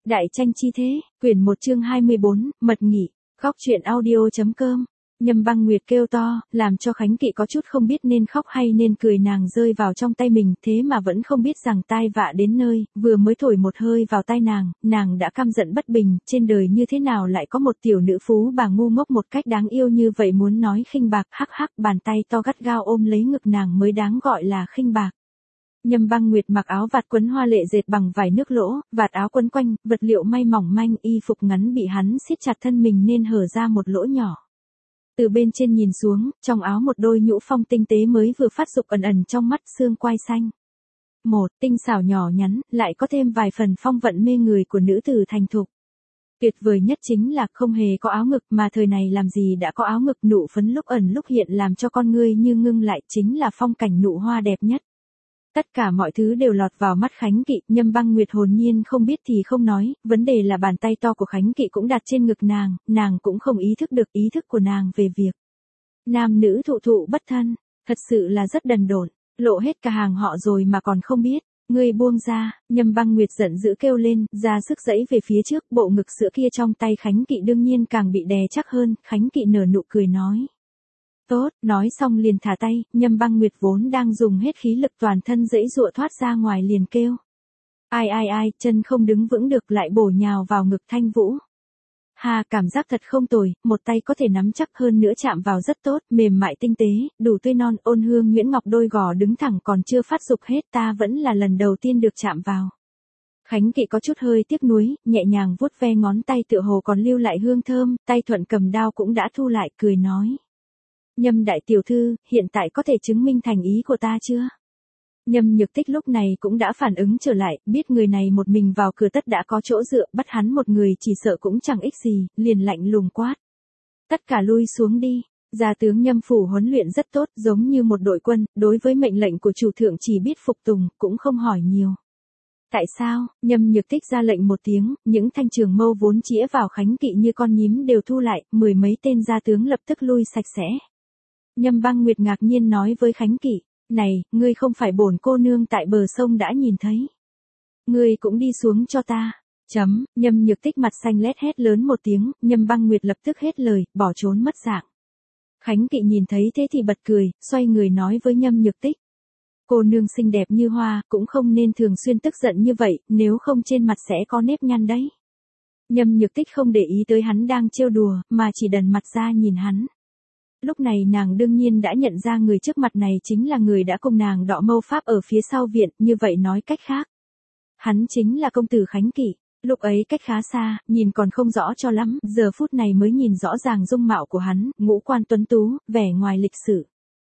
Đại tranh chi thế, quyển 1 chương 24, mật nghị, góc truyện audio.com. Nhâm Băng Nguyệt kêu to, làm cho Khánh Kỵ có chút không biết nên khóc hay nên cười, nàng rơi vào trong tay mình, thế mà vẫn không biết rằng tai vạ đến nơi, vừa mới thổi một hơi vào tai nàng đã căm giận bất bình, trên đời như thế nào lại có một tiểu nữ phú bà ngu ngốc một cách đáng yêu như vậy, muốn nói khinh bạc, hắc hắc, bàn tay to gắt gao ôm lấy ngực nàng mới đáng gọi là khinh bạc. Nhâm Băng Nguyệt mặc áo vạt quấn hoa lệ dệt bằng vải nước lỗ, vạt áo quấn quanh, vật liệu may mỏng manh, y phục ngắn bị hắn siết chặt thân mình nên hở ra một lỗ nhỏ. Từ bên trên nhìn xuống, trong áo một đôi nhũ phong tinh tế mới vừa phát dục ẩn ẩn trong mắt, xương quai xanh. Một, tinh xảo nhỏ nhắn, lại có thêm vài phần phong vận mê người của nữ tử thành thục. Tuyệt vời nhất chính là không hề có áo ngực, mà thời này làm gì đã có áo ngực, nụ phấn lúc ẩn lúc hiện làm cho con ngươi như ngưng lại, chính là phong cảnh nụ hoa đẹp nhất. Tất cả mọi thứ đều lọt vào mắt Khánh Kỵ, Nhâm Băng Nguyệt hồn nhiên không biết thì không nói, vấn đề là bàn tay to của Khánh Kỵ cũng đặt trên ngực nàng cũng không ý thức được ý thức của nàng về việc nam nữ thụ bất thân, thật sự là rất đần độn, lộ hết cả hàng họ rồi mà còn không biết. Ngươi buông ra, Nhâm Băng Nguyệt giận dữ kêu lên, ra sức giãy về phía trước, bộ ngực sữa kia trong tay Khánh Kỵ đương nhiên càng bị đè chắc hơn. Khánh Kỵ nở nụ cười nói. Tốt, nói xong liền thả tay, Nhâm Băng Nguyệt vốn đang dùng hết khí lực toàn thân giãy giụa thoát ra ngoài liền kêu. Ai, chân không đứng vững được lại bổ nhào vào ngực Thanh Vũ. Ha, cảm giác thật không tồi, một tay có thể nắm chắc, hơn nữa chạm vào rất tốt, mềm mại tinh tế, đủ tươi non, ôn hương nhuyễn ngọc, đôi gò đứng thẳng còn chưa phát dục hết, ta vẫn là lần đầu tiên được chạm vào. Khánh Kỵ có chút hơi tiếc nuối, nhẹ nhàng vuốt ve ngón tay tựa hồ còn lưu lại hương thơm, tay thuận cầm đao cũng đã thu lại, cười nói. Nhâm đại tiểu thư, hiện tại có thể chứng minh thành ý của ta chưa? Nhâm Nhược Tích lúc này cũng đã phản ứng trở lại, biết người này một mình vào cửa tất đã có chỗ dựa, bắt hắn một người chỉ sợ cũng chẳng ích gì, liền lạnh lùng quát. Tất cả lui xuống đi, gia tướng Nhâm phủ huấn luyện rất tốt, giống như một đội quân, đối với mệnh lệnh của chủ thượng chỉ biết phục tùng, cũng không hỏi nhiều. Tại sao? Nhâm Nhược Tích ra lệnh một tiếng, những thanh trường mâu vốn chĩa vào Khánh Kỵ như con nhím đều thu lại, 10 mấy tên gia tướng lập tức lui sạch sẽ. Nhâm Băng Nguyệt ngạc nhiên nói với Khánh Kỵ, này, ngươi không phải bổn cô nương tại bờ sông đã nhìn thấy. Ngươi cũng đi xuống cho ta. Nhâm Nhược Tích mặt xanh lét hét lớn một tiếng, Nhâm Băng Nguyệt lập tức hết lời, bỏ trốn mất dạng. Khánh Kỵ nhìn thấy thế thì bật cười, xoay người nói với Nhâm Nhược Tích. Cô nương xinh đẹp như hoa, cũng không nên thường xuyên tức giận như vậy, nếu không trên mặt sẽ có nếp nhăn đấy. Nhâm Nhược Tích không để ý tới hắn đang trêu đùa, mà chỉ đần mặt ra nhìn hắn. Lúc này nàng đương nhiên đã nhận ra người trước mặt này chính là người đã cùng nàng đọ mâu pháp ở phía sau viện, như vậy nói cách khác. Hắn chính là công tử Khánh Kỵ, lúc ấy cách khá xa, nhìn còn không rõ cho lắm, giờ phút này mới nhìn rõ ràng dung mạo của hắn, ngũ quan tuấn tú, vẻ ngoài lịch sự.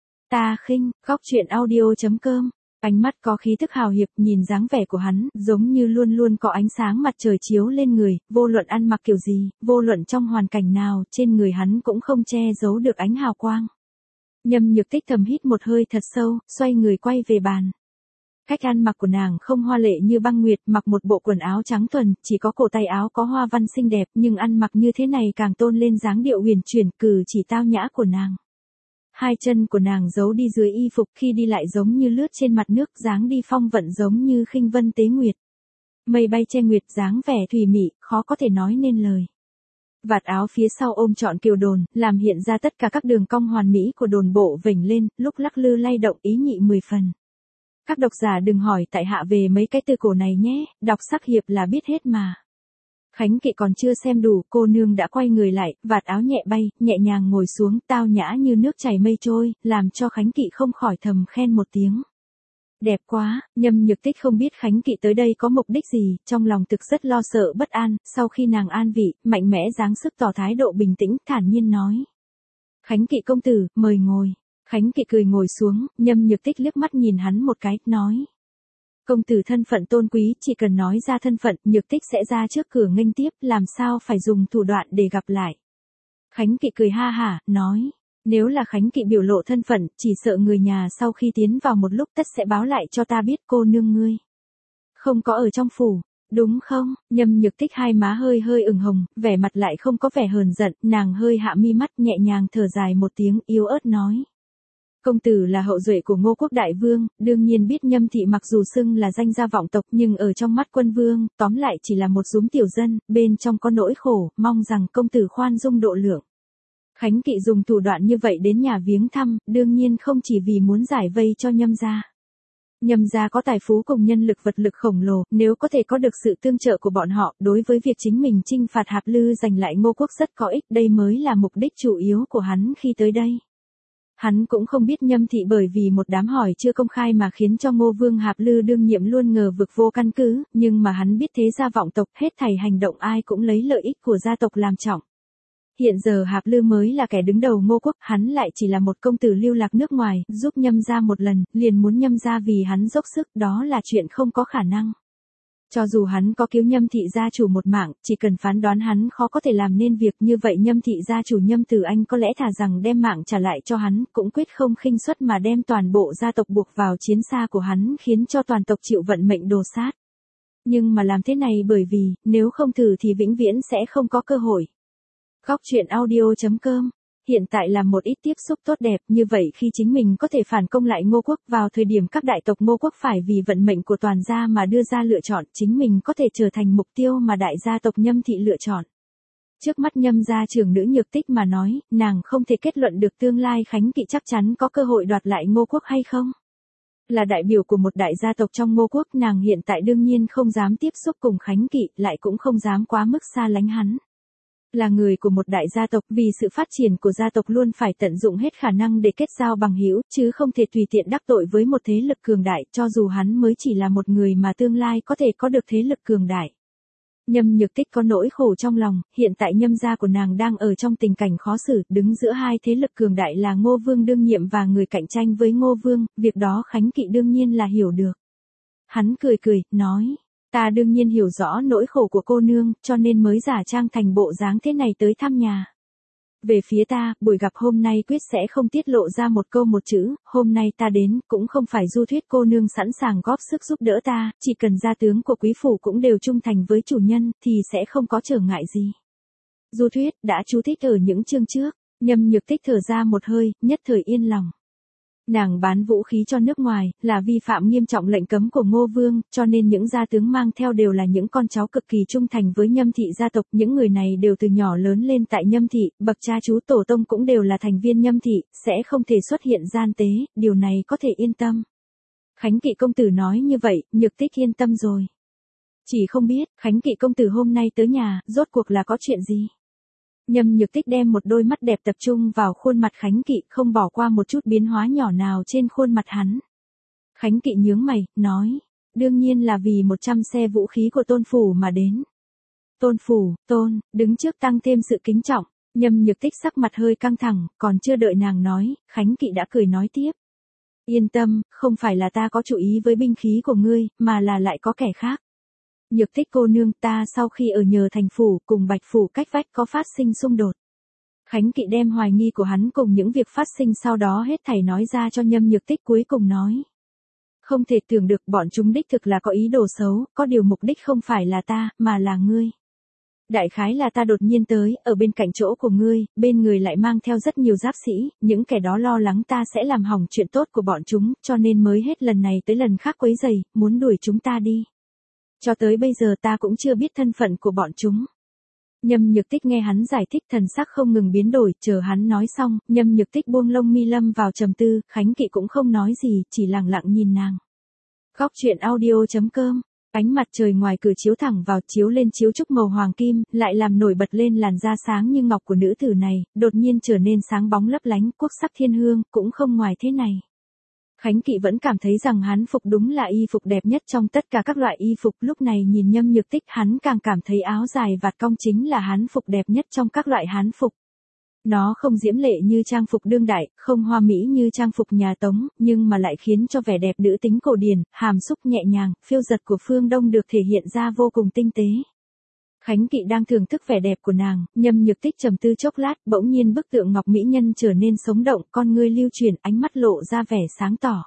Ta khinh, góc truyện audio.com. Ánh mắt có khí thức hào hiệp, nhìn dáng vẻ của hắn, giống như luôn luôn có ánh sáng mặt trời chiếu lên người, vô luận ăn mặc kiểu gì, vô luận trong hoàn cảnh nào, trên người hắn cũng không che giấu được ánh hào quang. Nhâm Nhược Tích thầm hít một hơi thật sâu, xoay người quay về bàn. Cách ăn mặc của nàng không hoa lệ như Băng Nguyệt, mặc một bộ quần áo trắng thuần, chỉ có cổ tay áo có hoa văn xinh đẹp, nhưng ăn mặc như thế này càng tôn lên dáng điệu huyền chuyển, cử chỉ tao nhã của nàng. Hai chân của nàng giấu đi dưới y phục, khi đi lại giống như lướt trên mặt nước, dáng đi phong vận giống như khinh vân tế nguyệt. Mây bay che nguyệt, dáng vẻ thùy mị, khó có thể nói nên lời. Vạt áo phía sau ôm trọn kiều đồn, làm hiện ra tất cả các đường cong hoàn mỹ của đồn bộ vểnh lên, lúc lắc lư lay động ý nhị 10 phần. Các độc giả đừng hỏi tại hạ về mấy cái từ cổ này nhé, đọc sắc hiệp là biết hết mà. Khánh Kỵ còn chưa xem đủ, cô nương đã quay người lại, vạt áo nhẹ bay, nhẹ nhàng ngồi xuống, tao nhã như nước chảy mây trôi, làm cho Khánh Kỵ không khỏi thầm khen một tiếng. Đẹp quá, Nhâm Nhược Tích không biết Khánh Kỵ tới đây có mục đích gì, trong lòng thực rất lo sợ bất an, sau khi nàng an vị, mạnh mẽ giáng sức tỏ thái độ bình tĩnh, thản nhiên nói. Khánh Kỵ công tử, mời ngồi. Khánh Kỵ cười ngồi xuống, Nhâm Nhược Tích liếc mắt nhìn hắn một cái, nói. Công tử thân phận tôn quý, chỉ cần nói ra thân phận, Nhược Tích sẽ ra trước cửa nghênh tiếp, làm sao phải dùng thủ đoạn để gặp lại. Khánh Kỵ cười ha hả, nói, nếu là Khánh Kỵ biểu lộ thân phận, chỉ sợ người nhà sau khi tiến vào một lúc tất sẽ báo lại cho ta biết cô nương ngươi không có ở trong phủ, đúng không? Nhâm Nhược Tích hai má hơi hơi ửng hồng, vẻ mặt lại không có vẻ hờn giận, nàng hơi hạ mi mắt, nhẹ nhàng thở dài một tiếng, yếu ớt nói. Công tử là hậu duệ của Ngô Quốc đại vương, đương nhiên biết Nhâm thị mặc dù xưng là danh gia vọng tộc nhưng ở trong mắt quân vương, tóm lại chỉ là một dúm tiểu dân, bên trong có nỗi khổ, mong rằng công tử khoan dung độ lượng. Khánh Kỵ dùng thủ đoạn như vậy đến nhà viếng thăm, đương nhiên không chỉ vì muốn giải vây cho Nhâm gia. Nhâm gia có tài phú cùng nhân lực vật lực khổng lồ, nếu có thể có được sự tương trợ của bọn họ, đối với việc chính mình chinh phạt Hạp Lư giành lại Ngô Quốc rất có ích, đây mới là mục đích chủ yếu của hắn khi tới đây. Hắn cũng không biết Nhâm thị bởi vì một đám hỏi chưa công khai mà khiến cho Ngô Vương Hạp Lư đương nhiệm luôn ngờ vực vô căn cứ, nhưng mà hắn biết thế gia vọng tộc, hết thảy hành động ai cũng lấy lợi ích của gia tộc làm trọng. Hiện giờ Hạp Lư mới là kẻ đứng đầu Ngô Quốc, hắn lại chỉ là một công tử lưu lạc nước ngoài, giúp Nhâm gia một lần, liền muốn Nhâm gia vì hắn dốc sức, đó là chuyện không có khả năng. Cho dù hắn có cứu Nhâm thị gia chủ một mạng, chỉ cần phán đoán hắn khó có thể làm nên việc như vậy, Nhâm thị gia chủ Nhâm Tử Anh có lẽ thà rằng đem mạng trả lại cho hắn, cũng quyết không khinh suất mà đem toàn bộ gia tộc buộc vào chiến xa của hắn, khiến cho toàn tộc chịu vận mệnh đồ sát. Nhưng mà làm thế này bởi vì, nếu không thử thì vĩnh viễn sẽ không có cơ hội. Góc truyện audio.com. Hiện tại là một ít tiếp xúc tốt đẹp, như vậy khi chính mình có thể phản công lại Ngô Quốc, vào thời điểm các đại tộc Ngô Quốc phải vì vận mệnh của toàn gia mà đưa ra lựa chọn, chính mình có thể trở thành mục tiêu mà đại gia tộc Nhâm thị lựa chọn. Trước mắt Nhâm gia trưởng nữ Nhược Tích mà nói, nàng không thể kết luận được tương lai Khánh Kỵ chắc chắn có cơ hội đoạt lại Ngô Quốc hay không. Là đại biểu của một đại gia tộc trong Ngô Quốc, nàng hiện tại đương nhiên không dám tiếp xúc cùng Khánh Kỵ, lại cũng không dám quá mức xa lánh hắn. Là người của một đại gia tộc, vì sự phát triển của gia tộc luôn phải tận dụng hết khả năng để kết giao bằng hữu, chứ không thể tùy tiện đắc tội với một thế lực cường đại, cho dù hắn mới chỉ là một người mà tương lai có thể có được thế lực cường đại. Nhâm Nhược Tích có nỗi khổ trong lòng, hiện tại Nhâm gia của nàng đang ở trong tình cảnh khó xử, đứng giữa hai thế lực cường đại là Ngô Vương đương nhiệm và người cạnh tranh với Ngô Vương, việc đó Khánh Kỵ đương nhiên là hiểu được. Hắn cười cười, nói. Ta đương nhiên hiểu rõ nỗi khổ của cô nương, cho nên mới giả trang thành bộ dáng thế này tới thăm nhà. Về phía ta, buổi gặp hôm nay quyết sẽ không tiết lộ ra một câu một chữ, hôm nay ta đến, cũng không phải du thuyết cô nương sẵn sàng góp sức giúp đỡ ta, chỉ cần gia tướng của quý phủ cũng đều trung thành với chủ nhân, thì sẽ không có trở ngại gì. Du thuyết, đã chú thích ở những chương trước, Nhâm Nhược Tích thở ra một hơi, nhất thời yên lòng. Nàng bán vũ khí cho nước ngoài, là vi phạm nghiêm trọng lệnh cấm của Ngô Vương, cho nên những gia tướng mang theo đều là những con cháu cực kỳ trung thành với Nhâm thị gia tộc. Những người này đều từ nhỏ lớn lên tại Nhâm thị, bậc cha chú tổ tông cũng đều là thành viên Nhâm thị, sẽ không thể xuất hiện gian tế, điều này có thể yên tâm. Khánh Kỵ công tử nói như vậy, Nhược Tích yên tâm rồi. Chỉ không biết, Khánh Kỵ công tử hôm nay tới nhà, rốt cuộc là có chuyện gì? Nhâm Nhược Tích đem một đôi mắt đẹp tập trung vào khuôn mặt Khánh Kỵ, không bỏ qua một chút biến hóa nhỏ nào trên khuôn mặt hắn. Khánh Kỵ nhướng mày, nói, đương nhiên là vì 100 xe vũ khí của Tôn phủ mà đến. Tôn phủ, Tôn, đứng trước tăng thêm sự kính trọng. Nhâm Nhược Tích sắc mặt hơi căng thẳng, còn chưa đợi nàng nói, Khánh Kỵ đã cười nói tiếp. Yên tâm, không phải là ta có chủ ý với binh khí của ngươi, mà là lại có kẻ khác. Nhược Tích cô nương, ta sau khi ở nhờ thành phủ cùng Bạch phủ cách vách có phát sinh xung đột. Khánh Kỵ đem hoài nghi của hắn cùng những việc phát sinh sau đó hết thảy nói ra cho Nhâm Nhược Tích, cuối cùng nói. Không thể tưởng được bọn chúng đích thực là có ý đồ xấu, có điều mục đích không phải là ta, mà là ngươi. Đại khái là ta đột nhiên tới, ở bên cạnh chỗ của ngươi, bên người lại mang theo rất nhiều giáp sĩ, những kẻ đó lo lắng ta sẽ làm hỏng chuyện tốt của bọn chúng, cho nên mới hết lần này tới lần khác quấy rầy, muốn đuổi chúng ta đi. Cho tới bây giờ ta cũng chưa biết thân phận của bọn chúng. Nhâm Nhược Tích nghe hắn giải thích, thần sắc không ngừng biến đổi, chờ hắn nói xong, Nhâm Nhược Tích buông lông mi lâm vào trầm tư, Khánh Kỵ cũng không nói gì, chỉ lặng lặng nhìn nàng. Góc truyện audio.com. Ánh mặt trời ngoài cửa chiếu thẳng vào, chiếu lên chiếu trúc màu hoàng kim, lại làm nổi bật lên làn da sáng như ngọc của nữ tử này, đột nhiên trở nên sáng bóng lấp lánh, quốc sắc thiên hương, cũng không ngoài thế này. Khánh Kỵ vẫn cảm thấy rằng hán phục đúng là y phục đẹp nhất trong tất cả các loại y phục, lúc này nhìn Nhâm Nhược Tích hắn càng cảm thấy áo dài vạt cong chính là hán phục đẹp nhất trong các loại hán phục. Nó không diễm lệ như trang phục đương đại, không hoa mỹ như trang phục nhà Tống, nhưng mà lại khiến cho vẻ đẹp nữ tính cổ điển, hàm xúc nhẹ nhàng, phiêu dật của phương Đông được thể hiện ra vô cùng tinh tế. Khánh Kỵ đang thưởng thức vẻ đẹp của nàng, Nhâm Nhược Tích trầm tư chốc lát, bỗng nhiên bức tượng ngọc mỹ nhân trở nên sống động, con ngươi lưu chuyển, ánh mắt lộ ra vẻ sáng tỏ.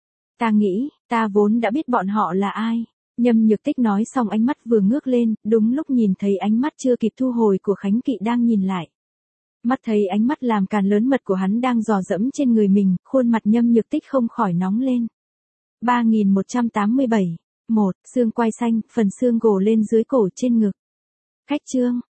Ta nghĩ, ta vốn đã biết bọn họ là ai. Nhâm Nhược Tích nói xong ánh mắt vừa ngước lên, đúng lúc nhìn thấy ánh mắt chưa kịp thu hồi của Khánh Kỵ đang nhìn lại. Mắt thấy ánh mắt làm càn lớn mật của hắn đang dò dẫm trên người mình, khuôn mặt Nhâm Nhược Tích không khỏi nóng lên. 3187. 1. Xương quai xanh, phần xương gồ lên dưới cổ trên ngực. Khách chương.